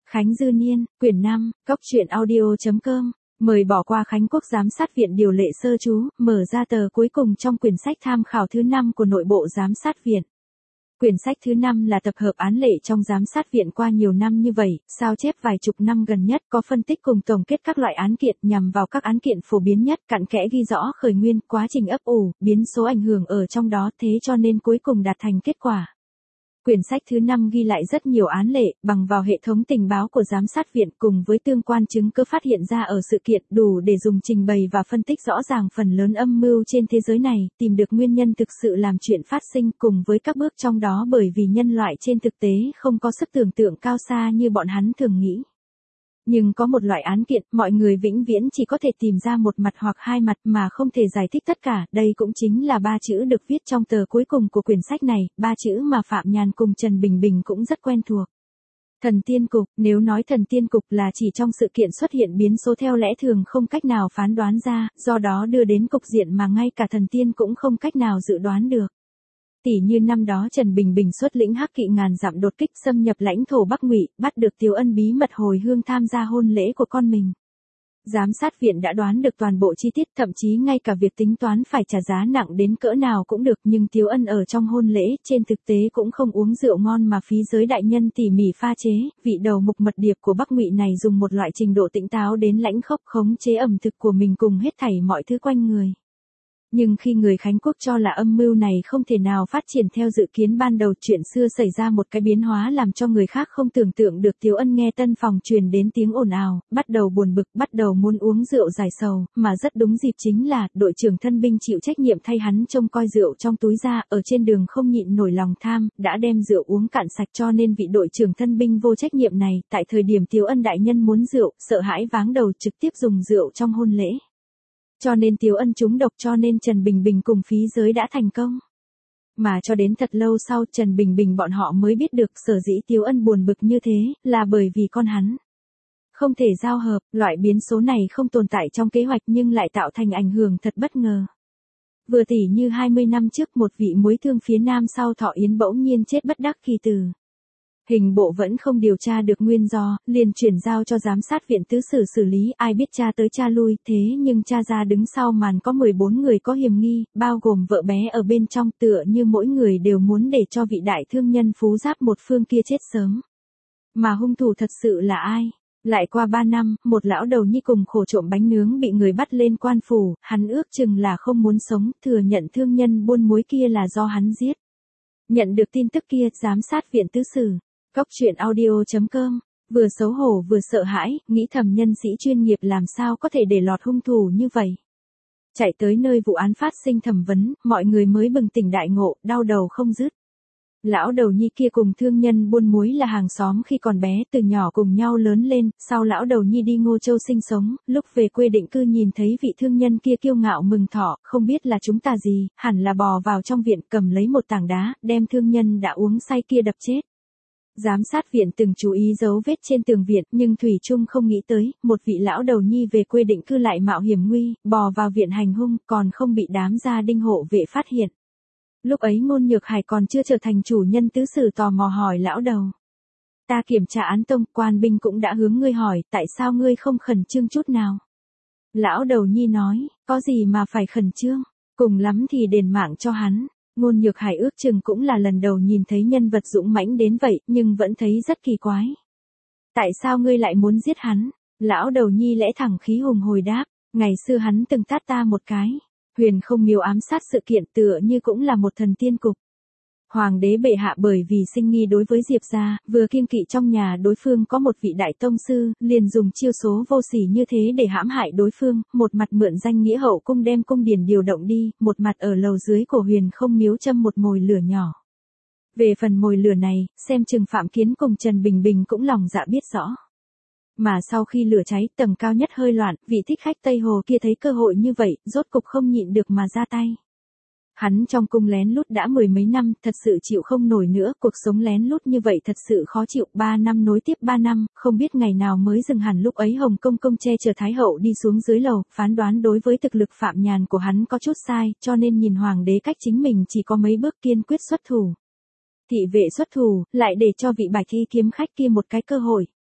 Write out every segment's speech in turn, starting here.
Khánh Dư Niên, quyển 5, cốc truyện audio.com. Mời bỏ qua Khánh Quốc Giám sát Viện điều lệ sơ chú, mở ra tờ cuối cùng trong quyển sách tham khảo thứ 5 của Nội bộ Giám sát Viện. Quyển sách thứ 5 là tập hợp án lệ trong Giám sát Viện qua nhiều năm như vậy, sao chép vài chục năm gần nhất, có phân tích cùng tổng kết các loại án kiện nhằm vào các án kiện phổ biến nhất, cặn kẽ ghi rõ khởi nguyên, quá trình ấp ủ, biến số ảnh hưởng ở trong đó, thế cho nên cuối cùng đạt thành kết quả. Quyển sách thứ 5 ghi lại rất nhiều án lệ, bằng vào hệ thống tình báo của Giám sát Viện cùng với tương quan chứng cứ phát hiện ra ở sự kiện, đủ để dùng trình bày và phân tích rõ ràng phần lớn âm mưu trên thế giới này, tìm được nguyên nhân thực sự làm chuyện phát sinh cùng với các bước trong đó, bởi vì nhân loại trên thực tế không có sức tưởng tượng cao xa như bọn hắn thường nghĩ. Nhưng có một loại án kiện, mọi người vĩnh viễn chỉ có thể tìm ra một mặt hoặc hai mặt mà không thể giải thích tất cả, đây cũng chính là 3 chữ được viết trong tờ cuối cùng của quyển sách này, 3 chữ mà Phạm Nhàn cùng Trần Bình Bình cũng rất quen thuộc. Thần tiên cục, nếu nói thần tiên cục là chỉ trong sự kiện xuất hiện biến số theo lẽ thường không cách nào phán đoán ra, do đó đưa đến cục diện mà ngay cả thần tiên cũng không cách nào dự đoán được. Tỉ như năm đó Trần Bình Bình xuất lĩnh hắc kỵ ngàn dặm đột kích xâm nhập lãnh thổ Bắc Ngụy, bắt được Tiếu Ân bí mật hồi hương tham gia hôn lễ của con mình. Giám sát Viện đã đoán được toàn bộ chi tiết, thậm chí ngay cả việc tính toán phải trả giá nặng đến cỡ nào cũng được, nhưng Tiếu Ân ở trong hôn lễ trên thực tế cũng không uống rượu ngon mà phí giới đại nhân tỉ mỉ pha chế, vị đầu mục mật điệp của Bắc Ngụy này dùng một loại trình độ tỉnh táo đến lãnh khốc khống chế ẩm thực của mình cùng hết thảy mọi thứ quanh người. Nhưng khi người Khánh Quốc cho là âm mưu này không thể nào phát triển theo dự kiến ban đầu, chuyện xưa xảy ra một cái biến hóa làm cho người khác không tưởng tượng được. Tiếu Ân nghe tân phòng truyền đến tiếng ồn ào, bắt đầu buồn bực, bắt đầu muốn uống rượu giải sầu, mà rất đúng dịp chính là đội trưởng thân binh chịu trách nhiệm thay hắn trông coi rượu trong túi ra, ở trên đường không nhịn nổi lòng tham, đã đem rượu uống cạn sạch, cho nên vị đội trưởng thân binh vô trách nhiệm này, tại thời điểm Tiếu Ân đại nhân muốn rượu, sợ hãi váng đầu trực tiếp dùng rượu trong hôn lễ. Cho nên Tiếu Ân trúng độc, cho nên Trần Bình Bình cùng phí giới đã thành công. Mà cho đến thật lâu sau Trần Bình Bình bọn họ mới biết được sở dĩ Tiếu Ân buồn bực như thế, là bởi vì con hắn không thể giao hợp, loại biến số này không tồn tại trong kế hoạch nhưng lại tạo thành ảnh hưởng thật bất ngờ. Vừa tỉ như 20 năm trước một vị muối thương phía Nam sau Thọ Yến bỗng nhiên chết bất đắc kỳ tử. Hình bộ vẫn không điều tra được nguyên do, liền chuyển giao cho Giám sát Viện tứ xử xử lý, ai biết tra tới tra lui, thế nhưng tra ra đứng sau màn có 14 người có hiểm nghi, bao gồm vợ bé ở bên trong, tựa như mỗi người đều muốn để cho vị đại thương nhân phú giáp một phương kia chết sớm. Mà hung thủ thật sự là ai? Lại qua 3 năm, một lão đầu nhi cùng khổ trộm bánh nướng bị người bắt lên quan phủ, hắn ước chừng là không muốn sống, thừa nhận thương nhân buôn muối kia là do hắn giết. Nhận được tin tức kia, Giám sát Viện tứ xử cốc truyện audio.com, vừa xấu hổ vừa sợ hãi, nghĩ thầm nhân sĩ chuyên nghiệp làm sao có thể để lọt hung thủ như vậy. Chạy tới nơi vụ án phát sinh thẩm vấn, mọi người mới bừng tỉnh đại ngộ, đau đầu không dứt. Lão đầu nhi kia cùng thương nhân buôn muối là hàng xóm khi còn bé, từ nhỏ cùng nhau lớn lên, sau lão đầu nhi đi Ngô Châu sinh sống, lúc về quê định cư nhìn thấy vị thương nhân kia kiêu ngạo mừng thọ, không biết là chúng ta gì, hẳn là bò vào trong viện cầm lấy một tảng đá, đem thương nhân đã uống say kia đập chết. Giám sát Viện từng chú ý dấu vết trên tường viện, nhưng thủy chung không nghĩ tới, một vị lão đầu nhi về quê định cư lại mạo hiểm nguy, bò vào viện hành hung, còn không bị đám gia đinh hộ vệ phát hiện. Lúc ấy Ngôn Nhược Hải còn chưa trở thành chủ nhân tứ xử, tò mò hỏi lão đầu. Ta kiểm tra án tông, quan binh cũng đã hướng ngươi hỏi, tại sao ngươi không khẩn trương chút nào? Lão đầu nhi nói, có gì mà phải khẩn trương, cùng lắm thì đền mạng cho hắn. Ngôn Nhược Hải ước chừng cũng là lần đầu nhìn thấy nhân vật dũng mãnh đến vậy, nhưng vẫn thấy rất kỳ quái. Tại sao ngươi lại muốn giết hắn? Lão đầu nhi lẽ thẳng khí hùng hồi đáp, ngày xưa hắn từng tát ta một cái. Huyền Không Miếu ám sát sự kiện tựa như cũng là một thần tiên cục. Hoàng đế bệ hạ bởi vì sinh nghi đối với Diệp gia, vừa kiêng kỵ trong nhà đối phương có một vị đại tông sư, liền dùng chiêu số vô sỉ như thế để hãm hại đối phương, một mặt mượn danh nghĩa hậu cung đem cung điển điều động đi, một mặt ở lầu dưới của Huyền Không Miếu châm một mồi lửa nhỏ. Về phần mồi lửa này, xem chừng Phạm Kiến cùng Trần Bình Bình cũng lòng dạ biết rõ. Mà sau khi lửa cháy tầng cao nhất hơi loạn, vị thích khách Tây Hồ kia thấy cơ hội như vậy, rốt cục không nhịn được mà ra tay. Hắn trong cung lén lút đã 10 mấy năm, thật sự chịu không nổi nữa, cuộc sống lén lút như vậy thật sự khó chịu, 3 năm nối tiếp 3 năm, không biết ngày nào mới dừng hẳn. Lúc ấy Hồng Công Công che chở Thái Hậu đi xuống dưới lầu, phán đoán đối với thực lực Phạm Nhàn của hắn có chút sai, cho nên nhìn Hoàng đế cách chính mình chỉ có mấy bước kiên quyết xuất thủ. Thị vệ xuất thủ, lại để cho vị Bạch Y kiếm khách kia một cái cơ hội.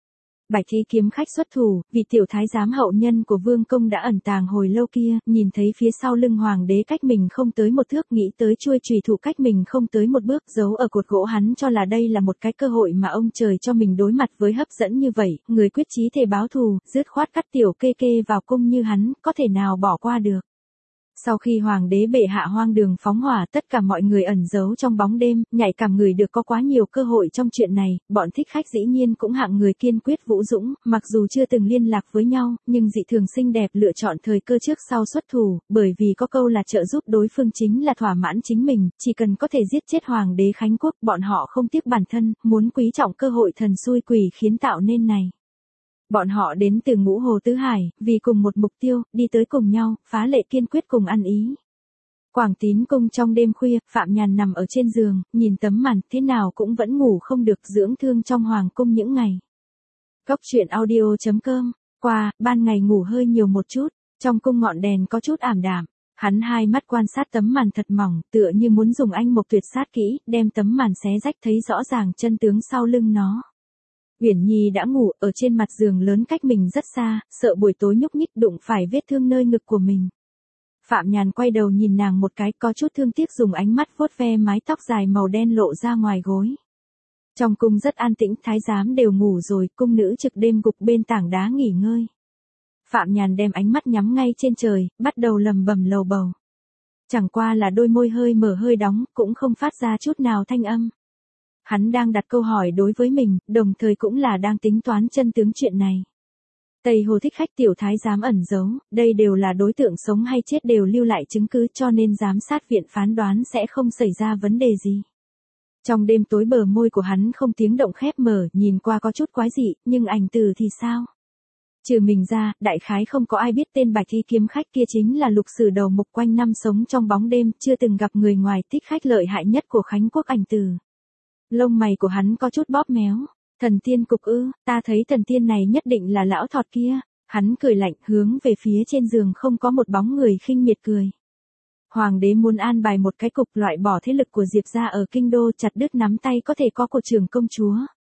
Bạch Thí kiếm khách xuất thủ, vì tiểu thái giám hậu nhân của vương công đã ẩn tàng hồi lâu kia, nhìn thấy phía sau lưng hoàng đế cách mình không tới một thước, nghĩ tới chuôi chùy thủ cách mình không tới một bước, giấu ở cột gỗ, hắn cho là đây là một cái cơ hội mà ông trời cho mình đối mặt với hấp dẫn như vậy, người quyết chí thề báo thù, dứt khoát cắt tiểu kê kê vào cung như hắn, có thể nào bỏ qua được. Sau khi hoàng đế bệ hạ hoang đường phóng hỏa, tất cả mọi người ẩn giấu trong bóng đêm, nhạy cảm người được có quá nhiều cơ hội trong chuyện này, bọn thích khách dĩ nhiên cũng hạng người kiên quyết vũ dũng, mặc dù chưa từng liên lạc với nhau, nhưng dị thường xinh đẹp lựa chọn thời cơ trước sau xuất thủ, bởi vì có câu là trợ giúp đối phương chính là thỏa mãn chính mình, chỉ cần có thể giết chết hoàng đế Khánh Quốc, bọn họ không tiếc bản thân, muốn quý trọng cơ hội thần xui quỷ khiến tạo nên này. Bọn họ đến từ Ngũ Hồ Tứ Hải, vì cùng một mục tiêu, đi tới cùng nhau, phá lệ kiên quyết cùng ăn ý. Quảng Tín cung trong đêm khuya, Phạm Nhàn nằm ở trên giường, nhìn tấm màn, thế nào cũng vẫn ngủ không được, dưỡng thương trong hoàng cung những ngày. Cốc truyện audio.com, qua, ban ngày ngủ hơi nhiều một chút, trong cung ngọn đèn có chút ảm đạm. Hắn hai mắt quan sát tấm màn thật mỏng, tựa như muốn dùng anh mộc tuyệt sát kỹ, đem tấm màn xé rách thấy rõ ràng chân tướng sau lưng nó. Uyển Nhi đã ngủ ở trên mặt giường lớn cách mình rất xa, sợ buổi tối nhúc nhích đụng phải vết thương nơi ngực của mình. Phạm Nhàn quay đầu nhìn nàng một cái, có chút thương tiếc, dùng ánh mắt vuốt ve mái tóc dài màu đen lộ ra ngoài gối. Trong cung rất an tĩnh, thái giám đều ngủ rồi, cung nữ trực đêm gục bên tảng đá nghỉ ngơi. Phạm Nhàn đem ánh mắt nhắm ngay trên trời, bắt đầu lầm bầm lầu bầu. Chẳng qua là đôi môi hơi mở hơi đóng, cũng không phát ra chút nào thanh âm. Hắn đang đặt câu hỏi đối với mình, đồng thời cũng là đang tính toán chân tướng chuyện này. Tây Hồ thích khách tiểu thái giám ẩn giấu, đây đều là đối tượng sống hay chết đều lưu lại chứng cứ, cho nên giám sát viện phán đoán sẽ không xảy ra vấn đề gì. Trong đêm tối bờ môi của hắn không tiếng động khép mở, nhìn qua có chút quái dị, nhưng ảnh từ thì sao? Trừ mình ra, đại khái không có ai biết tên Bạch Thí kiếm khách kia chính là Lục Sử Đầu Mục, quanh năm sống trong bóng đêm, chưa từng gặp người ngoài, thích khách lợi hại nhất của Khánh Quốc Ảnh Từ. Lông mày của hắn có chút bóp méo. Thần tiên cục ư, ta thấy thần tiên này nhất định là lão thọt kia. Hắn cười lạnh, hướng về phía trên giường không có một bóng người, khinh miệt cười. Hoàng đế muốn an bài một cái cục, loại bỏ thế lực của Diệp gia ở kinh đô, chặt đứt nắm tay có thể có của trưởng công chúa.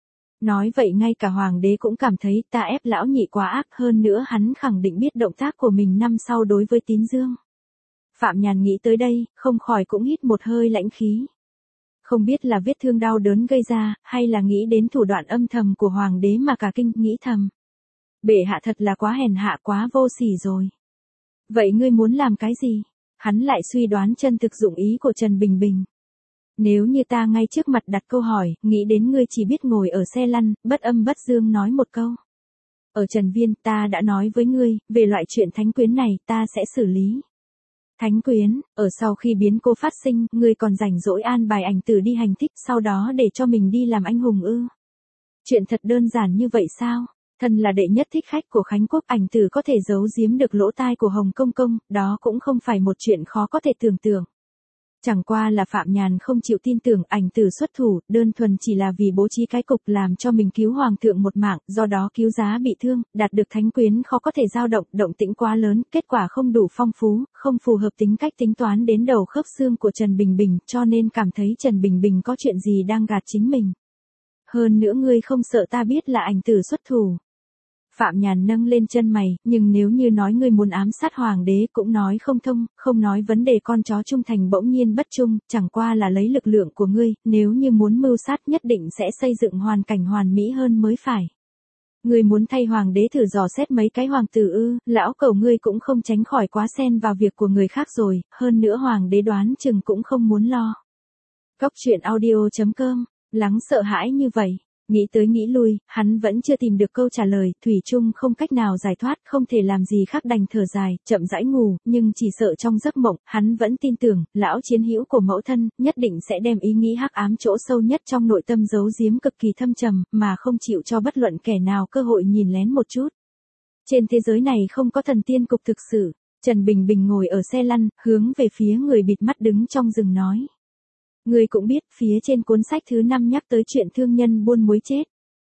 Nói vậy ngay cả hoàng đế cũng cảm thấy ta ép lão nhị quá ác, hơn nữa hắn khẳng định biết động tác của mình năm sau đối với Tín Dương. Phạm Nhàn nghĩ tới đây, không khỏi cũng hít một hơi lãnh khí. Không biết là vết thương đau đớn gây ra, hay là nghĩ đến thủ đoạn âm thầm của hoàng đế mà cả kinh, nghĩ thầm. Bệ hạ thật là quá hèn hạ, quá vô sỉ rồi. Vậy ngươi muốn làm cái gì? Hắn lại suy đoán chân thực dụng ý của Trần Bình Bình. Nếu như ta ngay trước mặt đặt câu hỏi, nghĩ đến ngươi chỉ biết ngồi ở xe lăn, bất âm bất dương nói một câu. Ở Trần Viên, ta đã nói với ngươi, về loại chuyện thánh quyến này, ta sẽ xử lý. Thánh quyến, ở sau khi biến cố phát sinh, ngươi còn rảnh rỗi an bài Ảnh Tử đi hành thích, sau đó để cho mình đi làm anh hùng ư? Chuyện thật đơn giản như vậy sao? Thân là đệ nhất thích khách của Khánh Quốc, Ảnh Tử có thể giấu giếm được lỗ tai của Hồng Công Công, đó cũng không phải một chuyện khó có thể tưởng tượng. Chẳng qua là Phạm Nhàn không chịu tin tưởng Ảnh Tử xuất thủ, đơn thuần chỉ là vì bố trí cái cục làm cho mình cứu hoàng thượng một mạng, do đó cứu giá bị thương, đạt được thánh quyến khó có thể dao động, động tĩnh quá lớn, kết quả không đủ phong phú, không phù hợp tính cách tính toán đến đầu khớp xương của Trần Bình Bình, cho nên cảm thấy Trần Bình Bình có chuyện gì đang gạt chính mình. Hơn nữa ngươi không sợ ta biết là Ảnh Tử xuất thủ. Phạm Nhàn nâng lên chân mày, nhưng nếu như nói ngươi muốn ám sát hoàng đế cũng nói không thông, không nói vấn đề con chó trung thành bỗng nhiên bất trung, chẳng qua là lấy lực lượng của ngươi, nếu như muốn mưu sát nhất định sẽ xây dựng hoàn cảnh hoàn mỹ hơn mới phải. Ngươi muốn thay hoàng đế thử dò xét mấy cái hoàng tử ư, lão cẩu ngươi cũng không tránh khỏi quá xen vào việc của người khác rồi, hơn nữa hoàng đế đoán chừng cũng không muốn lo. Cốc truyện audio.com, lắng sợ hãi như vậy. Nghĩ tới nghĩ lui, hắn vẫn chưa tìm được câu trả lời, thủy chung không cách nào giải thoát, không thể làm gì khác đành thở dài, chậm rãi ngủ, nhưng chỉ sợ trong giấc mộng, hắn vẫn tin tưởng, lão chiến hữu của mẫu thân, nhất định sẽ đem ý nghĩ hắc ám chỗ sâu nhất trong nội tâm giấu giếm cực kỳ thâm trầm, mà không chịu cho bất luận kẻ nào cơ hội nhìn lén một chút. Trên thế giới này không có thần tiên cục thực sự. Trần Bình Bình ngồi ở xe lăn, hướng về phía người bịt mắt đứng trong rừng nói. Ngươi cũng biết, phía trên cuốn sách thứ 5 nhắc tới chuyện thương nhân buôn muối chết.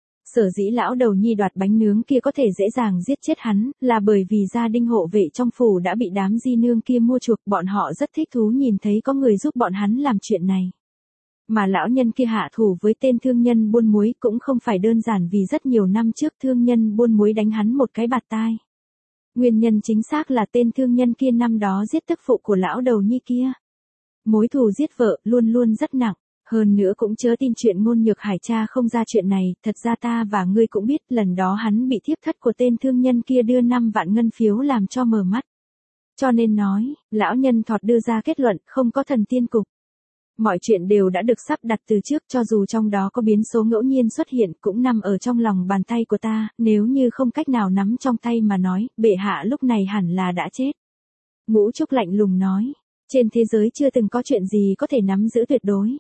Sở dĩ lão đầu nhi đoạt bánh nướng kia có thể dễ dàng giết chết hắn, là bởi vì gia đình hộ vệ trong phủ đã bị đám di nương kia mua chuộc, bọn họ rất thích thú nhìn thấy có người giúp bọn hắn làm chuyện này. Mà lão nhân kia hạ thủ với tên thương nhân buôn muối cũng không phải đơn giản vì rất nhiều năm trước thương nhân buôn muối đánh hắn một cái bạt tai. Nguyên nhân chính xác là tên thương nhân kia năm đó giết tức phụ của lão đầu nhi kia. Mối thù giết vợ luôn luôn rất nặng. Hơn nữa cũng chớ tin chuyện Ngôn Nhược Hải cha không ra chuyện này, thật ra ta và ngươi cũng biết lần đó hắn bị thiếp thất của tên thương nhân kia đưa 5 vạn ngân phiếu làm cho mờ mắt. Cho nên nói, lão nhân Thọt đưa ra kết luận không có thần tiên cục. Mọi chuyện đều đã được sắp đặt từ trước, cho dù trong đó có biến số ngẫu nhiên xuất hiện cũng nằm ở trong lòng bàn tay của ta, nếu như không cách nào nắm trong tay mà nói, bệ hạ lúc này hẳn là đã chết. Ngũ Trúc lạnh lùng nói, trên thế giới chưa từng có chuyện gì có thể nắm giữ tuyệt đối.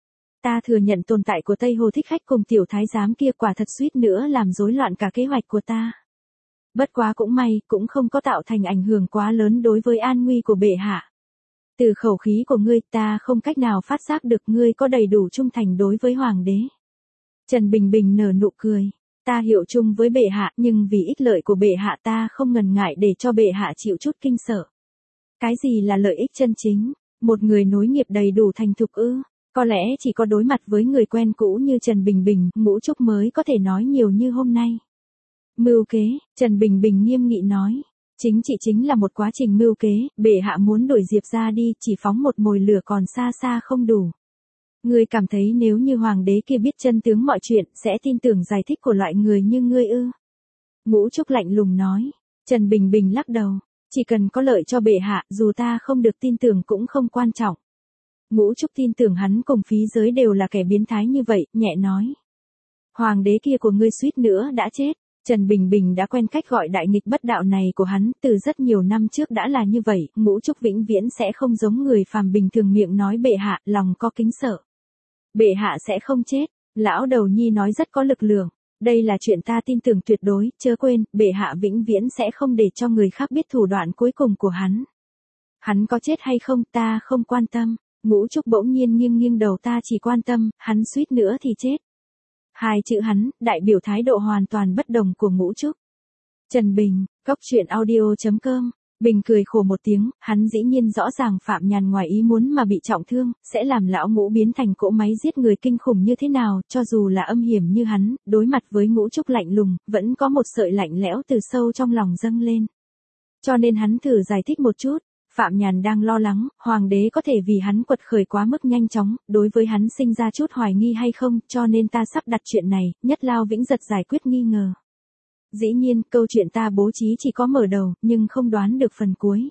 Ta thừa nhận tồn tại của Tây Hồ Thích Khách cùng tiểu thái giám kia quả thật suýt nữa làm rối loạn cả kế hoạch của ta. Bất quá cũng may, cũng không có tạo thành ảnh hưởng quá lớn đối với an nguy của bệ hạ. Từ khẩu khí của ngươi ta không cách nào phát giác được ngươi có đầy đủ trung thành đối với hoàng đế. Trần Bình Bình nở nụ cười. Ta hiệu chung với bệ hạ nhưng vì ích lợi của bệ hạ ta không ngần ngại để cho bệ hạ chịu chút kinh sợ. Cái gì là lợi ích chân chính? Một người nối nghiệp đầy đủ thành thục ư? Có lẽ chỉ có đối mặt với người quen cũ như Trần Bình Bình, Ngũ Trúc mới có thể nói nhiều như hôm nay. Mưu kế, Trần Bình Bình nghiêm nghị nói. Chính trị chính là một quá trình mưu kế, bệ hạ muốn đuổi Diệp ra đi, chỉ phóng một mồi lửa còn xa xa không đủ. Ngươi cảm thấy nếu như hoàng đế kia biết chân tướng mọi chuyện, sẽ tin tưởng giải thích của loại người như ngươi ư? Ngũ Trúc lạnh lùng nói. Trần Bình Bình lắc đầu. Chỉ cần có lợi cho bệ hạ, dù ta không được tin tưởng cũng không quan trọng. Ngũ Trúc tin tưởng hắn cùng phí giới đều là kẻ biến thái như vậy, nhẹ nói. Hoàng đế kia của ngươi suýt nữa đã chết. Trần Bình Bình đã quen cách gọi đại nghịch bất đạo này của hắn, từ rất nhiều năm trước đã là như vậy, Ngũ Trúc vĩnh viễn sẽ không giống người phàm bình thường miệng nói bệ hạ, lòng có kính sợ. Bệ hạ sẽ không chết, lão đầu nhi nói rất có lực lượng, đây là chuyện ta tin tưởng tuyệt đối, chớ quên, bệ hạ vĩnh viễn sẽ không để cho người khác biết thủ đoạn cuối cùng của hắn. Hắn có chết hay không ta không quan tâm, Ngũ Trúc bỗng nhiên nghiêng nghiêng đầu ta chỉ quan tâm, hắn suýt nữa thì chết. Hai chữ hắn, đại biểu thái độ hoàn toàn bất đồng của Ngũ Trúc. Trần Bình, Cốc Truyện Audio.com, Bình cười khổ một tiếng, hắn dĩ nhiên rõ ràng Phạm Nhàn ngoài ý muốn mà bị trọng thương, sẽ làm lão Ngũ biến thành cỗ máy giết người kinh khủng như thế nào, cho dù là âm hiểm như hắn, đối mặt với Ngũ Trúc lạnh lùng, vẫn có một sợi lạnh lẽo từ sâu trong lòng dâng lên. Cho nên hắn thử giải thích một chút. Phạm Nhàn đang lo lắng, hoàng đế có thể vì hắn quật khởi quá mức nhanh chóng, đối với hắn sinh ra chút hoài nghi hay không, cho nên ta sắp đặt chuyện này, nhất lao vĩnh giật giải quyết nghi ngờ. Dĩ nhiên, câu chuyện ta bố trí chỉ có mở đầu, nhưng không đoán được phần cuối.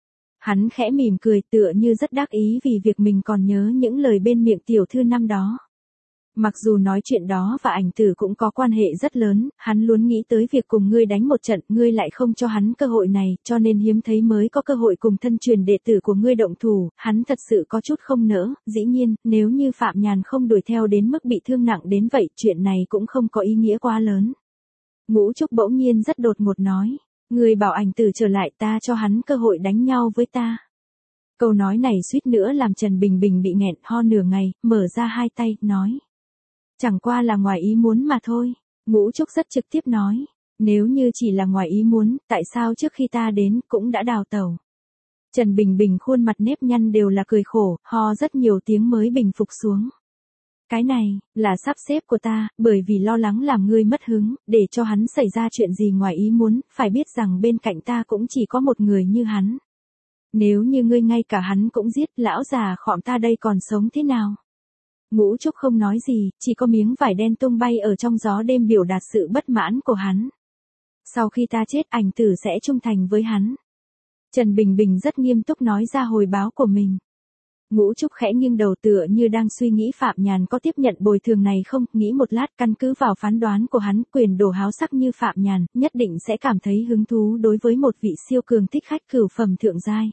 Hắn khẽ mỉm cười tựa như rất đắc ý vì việc mình còn nhớ những lời bên miệng tiểu thư năm đó. Mặc dù nói chuyện đó và ảnh tử cũng có quan hệ rất lớn, hắn luôn nghĩ tới việc cùng ngươi đánh một trận, ngươi lại không cho hắn cơ hội này, cho nên hiếm thấy mới có cơ hội cùng thân truyền đệ tử của ngươi động thủ, hắn thật sự có chút không nỡ, dĩ nhiên, nếu như Phạm Nhàn không đuổi theo đến mức bị thương nặng đến vậy, chuyện này cũng không có ý nghĩa quá lớn. Ngũ Trúc bỗng nhiên rất đột ngột nói, ngươi bảo ảnh tử trở lại ta cho hắn cơ hội đánh nhau với ta. Câu nói này suýt nữa làm Trần Bình Bình bị nghẹn ho nửa ngày, mở ra hai tay, nói. Chẳng qua là ngoài ý muốn mà thôi, Ngũ Trúc rất trực tiếp nói, nếu như chỉ là ngoài ý muốn, tại sao trước khi ta đến, cũng đã đào tẩu. Trần Bình Bình khuôn mặt nếp nhăn đều là cười khổ, ho rất nhiều tiếng mới bình phục xuống. Cái này, là sắp xếp của ta, bởi vì lo lắng làm ngươi mất hứng, để cho hắn xảy ra chuyện gì ngoài ý muốn, phải biết rằng bên cạnh ta cũng chỉ có một người như hắn. Nếu như ngươi ngay cả hắn cũng giết, lão già khọm ta đây còn sống thế nào? Ngũ Trúc không nói gì, chỉ có miếng vải đen tung bay ở trong gió đêm biểu đạt sự bất mãn của hắn. Sau khi ta chết ảnh tử sẽ trung thành với hắn. Trần Bình Bình rất nghiêm túc nói ra hồi báo của mình. Ngũ Trúc khẽ nghiêng đầu tựa như đang suy nghĩ Phạm Nhàn có tiếp nhận bồi thường này không, nghĩ một lát căn cứ vào phán đoán của hắn, quyền đồ háo sắc như Phạm Nhàn, nhất định sẽ cảm thấy hứng thú đối với một vị siêu cường thích khách cửu phẩm thượng giai.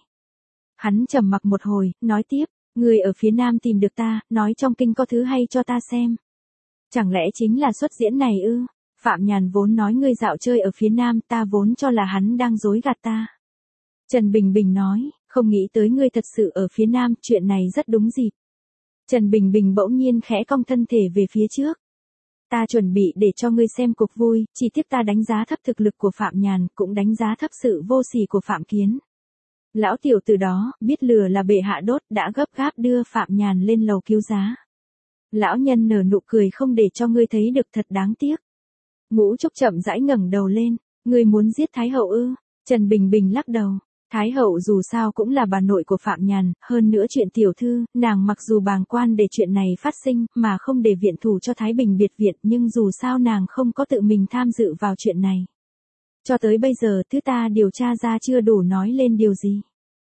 Hắn trầm mặc một hồi, nói tiếp. Người ở phía Nam tìm được ta, nói trong kinh có thứ hay cho ta xem. Chẳng lẽ chính là xuất diễn này ư? Phạm Nhàn vốn nói ngươi dạo chơi ở phía Nam, ta vốn cho là hắn đang dối gạt ta. Trần Bình Bình nói, không nghĩ tới ngươi thật sự ở phía Nam, chuyện này rất đúng dịp. Trần Bình Bình bỗng nhiên khẽ cong thân thể về phía trước. Ta chuẩn bị để cho ngươi xem cuộc vui, chỉ tiếp ta đánh giá thấp thực lực của Phạm Nhàn, cũng đánh giá thấp sự vô sỉ của Phạm Kiến. Lão tiểu từ đó, biết lừa là bệ hạ đốt, đã gấp gáp đưa Phạm Nhàn lên lầu cứu giá. Lão nhân nở nụ cười không để cho ngươi thấy được thật đáng tiếc. Ngũ Trúc chậm rãi ngẩng đầu lên, ngươi muốn giết Thái hậu ư? Trần Bình Bình lắc đầu. Thái hậu dù sao cũng là bà nội của Phạm Nhàn, hơn nữa chuyện tiểu thư, nàng mặc dù bàng quan để chuyện này phát sinh, mà không để viện thủ cho Thái Bình biệt viện, nhưng dù sao nàng không có tự mình tham dự vào chuyện này. Cho tới bây giờ thứ ta điều tra ra chưa đủ nói lên điều gì.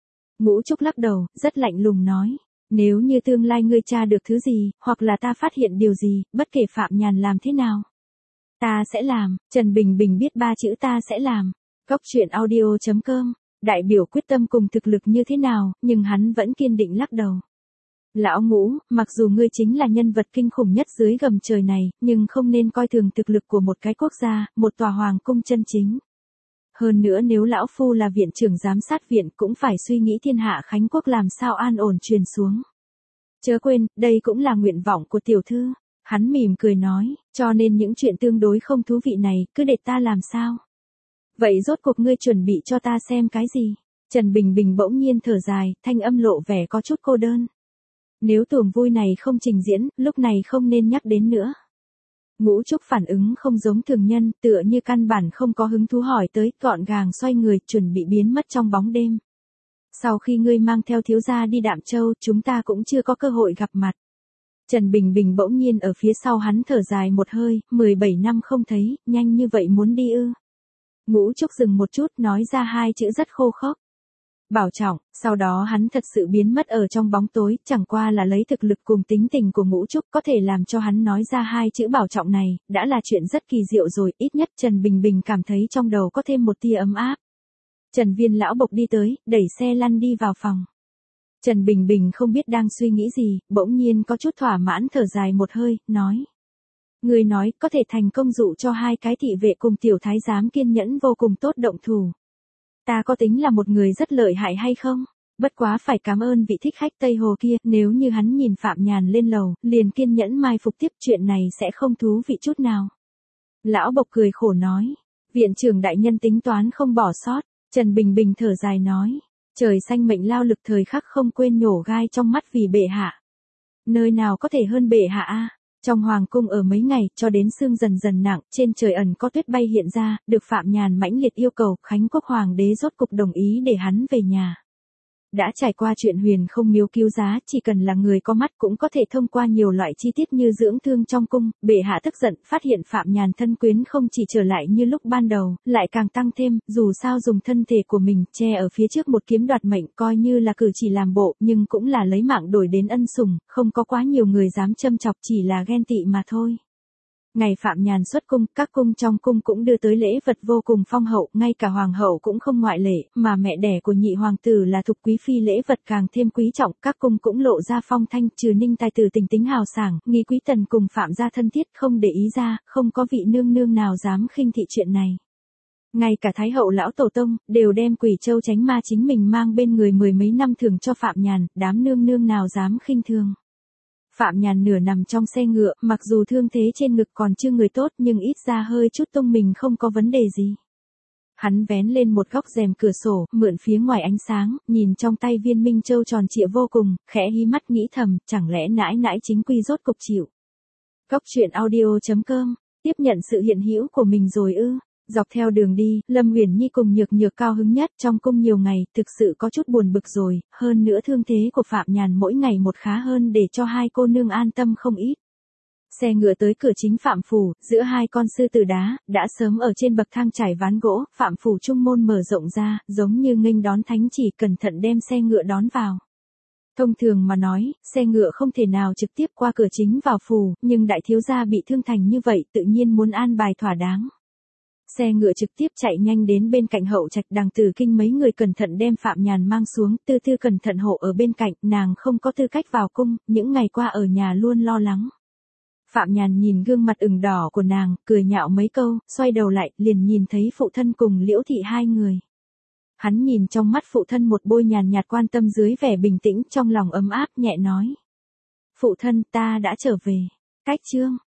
Ngũ Trúc lắc đầu, rất lạnh lùng nói. Nếu như tương lai ngươi tra được thứ gì, hoặc là ta phát hiện điều gì, bất kể Phạm Nhàn làm thế nào. Ta sẽ làm, Trần Bình Bình biết 3 chữ ta sẽ làm. Cốc truyện audio.com, đại biểu quyết tâm cùng thực lực như thế nào, nhưng hắn vẫn kiên định lắc đầu. Lão Ngũ, mặc dù ngươi chính là nhân vật kinh khủng nhất dưới gầm trời này, nhưng không nên coi thường thực lực của một cái quốc gia, một tòa hoàng cung chân chính. Hơn nữa nếu lão phu là viện trưởng giám sát viện cũng phải suy nghĩ thiên hạ Khánh quốc làm sao an ổn truyền xuống. Chớ quên, đây cũng là nguyện vọng của tiểu thư. Hắn mỉm cười nói, cho nên những chuyện tương đối không thú vị này, cứ để ta làm sao. Vậy rốt cuộc ngươi chuẩn bị cho ta xem cái gì? Trần Bình Bình bỗng nhiên thở dài, thanh âm lộ vẻ có chút cô đơn. Nếu tuồng vui này không trình diễn, lúc này không nên nhắc đến nữa. Ngũ Trúc phản ứng không giống thường nhân, tựa như căn bản không có hứng thú hỏi tới, gọn gàng xoay người, chuẩn bị biến mất trong bóng đêm. Sau khi ngươi mang theo thiếu gia đi Đạm Châu, chúng ta cũng chưa có cơ hội gặp mặt. Trần Bình Bình bỗng nhiên ở phía sau hắn thở dài một hơi, 17 năm không thấy, nhanh như vậy muốn đi ư. Ngũ Trúc dừng một chút, nói ra 2 chữ rất khô khốc. Bảo trọng, sau đó hắn thật sự biến mất ở trong bóng tối, chẳng qua là lấy thực lực cùng tính tình của Ngũ Trúc có thể làm cho hắn nói ra 2 chữ bảo trọng này, đã là chuyện rất kỳ diệu rồi, ít nhất Trần Bình Bình cảm thấy trong đầu có thêm một tia ấm áp. Trần Viên lão bộc đi tới, đẩy xe lăn đi vào phòng. Trần Bình Bình không biết đang suy nghĩ gì, bỗng nhiên có chút thỏa mãn thở dài một hơi, nói. Người nói, có thể thành công dụ cho 2 cái thị vệ cùng tiểu thái giám kiên nhẫn vô cùng tốt động thủ. Ta có tính là một người rất lợi hại hay không? Bất quá phải cảm ơn vị thích khách Tây Hồ kia, nếu như hắn nhìn Phạm Nhàn lên lầu, liền kiên nhẫn mai phục tiếp chuyện này sẽ không thú vị chút nào. Lão bộc cười khổ nói, viện trưởng đại nhân tính toán không bỏ sót, Trần Bình Bình thở dài nói, trời xanh mệnh lao lực thời khắc không quên nhổ gai trong mắt vì bệ hạ. Nơi nào có thể hơn bệ hạ a? Trong hoàng cung ở mấy ngày, cho đến sương dần dần nặng, trên trời ẩn có tuyết bay hiện ra, được Phạm Nhàn mãnh liệt yêu cầu, Khánh quốc hoàng đế rốt cục đồng ý để hắn về nhà. Đã trải qua chuyện huyền không miếu cứu giá, chỉ cần là người có mắt cũng có thể thông qua nhiều loại chi tiết như dưỡng thương trong cung, bệ hạ tức giận, phát hiện Phạm Nhàn thân quyến không chỉ trở lại như lúc ban đầu, lại càng tăng thêm, dù sao dùng thân thể của mình, che ở phía trước một kiếm đoạt mệnh, coi như là cử chỉ làm bộ, nhưng cũng là lấy mạng đổi đến ân sủng, không có quá nhiều người dám châm chọc, chỉ là ghen tị mà thôi. Ngày Phạm Nhàn xuất cung, các cung trong cung cũng đưa tới lễ vật vô cùng phong hậu, ngay cả hoàng hậu cũng không ngoại lệ, mà mẹ đẻ của nhị hoàng tử là Thục quý phi lễ vật càng thêm quý trọng, các cung cũng lộ ra phong thanh, trừ Ninh tài tử tình tính hào sảng, Nghi quý tần cùng Phạm gia thân thiết, không để ý ra, không có vị nương nương nào dám khinh thị chuyện này. Ngay cả Thái hậu lão tổ tông, đều đem Quỷ Châu tránh ma chính mình mang bên người 10 mấy năm thường cho Phạm Nhàn, đám nương nương nào dám khinh thường. Phạm Nhàn nửa nằm trong xe ngựa, mặc dù thương thế trên ngực còn chưa người tốt nhưng ít ra hơi chút tung mình không có vấn đề gì. Hắn vén lên một góc rèm cửa sổ, mượn phía ngoài ánh sáng, nhìn trong tay viên minh châu tròn trịa vô cùng, khẽ hí mắt nghĩ thầm, chẳng lẽ nãi nãi chính quy rốt cục chịu. Cốc truyện audio.com, tiếp nhận sự hiện hữu của mình rồi ư. Dọc theo đường đi, Lâm Uyển Nhi cùng Nhược Nhược cao hứng nhất, trong cung nhiều ngày, thực sự có chút buồn bực rồi, hơn nữa thương thế của Phạm Nhàn mỗi ngày một khá hơn để cho 2 cô nương an tâm không ít. Xe ngựa tới cửa chính Phạm phủ, giữa 2 con sư tử đá, đã sớm ở trên bậc thang trải ván gỗ, Phạm phủ trung môn mở rộng ra, giống như nghênh đón thánh chỉ, cẩn thận đem xe ngựa đón vào. Thông thường mà nói, xe ngựa không thể nào trực tiếp qua cửa chính vào phủ, nhưng đại thiếu gia bị thương thành như vậy, tự nhiên muốn an bài thỏa đáng. Xe ngựa trực tiếp chạy nhanh đến bên cạnh hậu trạch, Đằng Tử Kinh mấy người cẩn thận đem Phạm Nhàn mang xuống, Tư Tư cẩn thận hộ ở bên cạnh, nàng không có tư cách vào cung, những ngày qua ở nhà luôn lo lắng. Phạm Nhàn nhìn gương mặt ửng đỏ của nàng, cười nhạo mấy câu, xoay đầu lại, liền nhìn thấy phụ thân cùng Liễu Thị 2 người. Hắn nhìn trong mắt phụ thân một bôi nhàn nhạt quan tâm dưới vẻ bình tĩnh, trong lòng ấm áp, nhẹ nói. Phụ thân, ta đã trở về. Cách chương.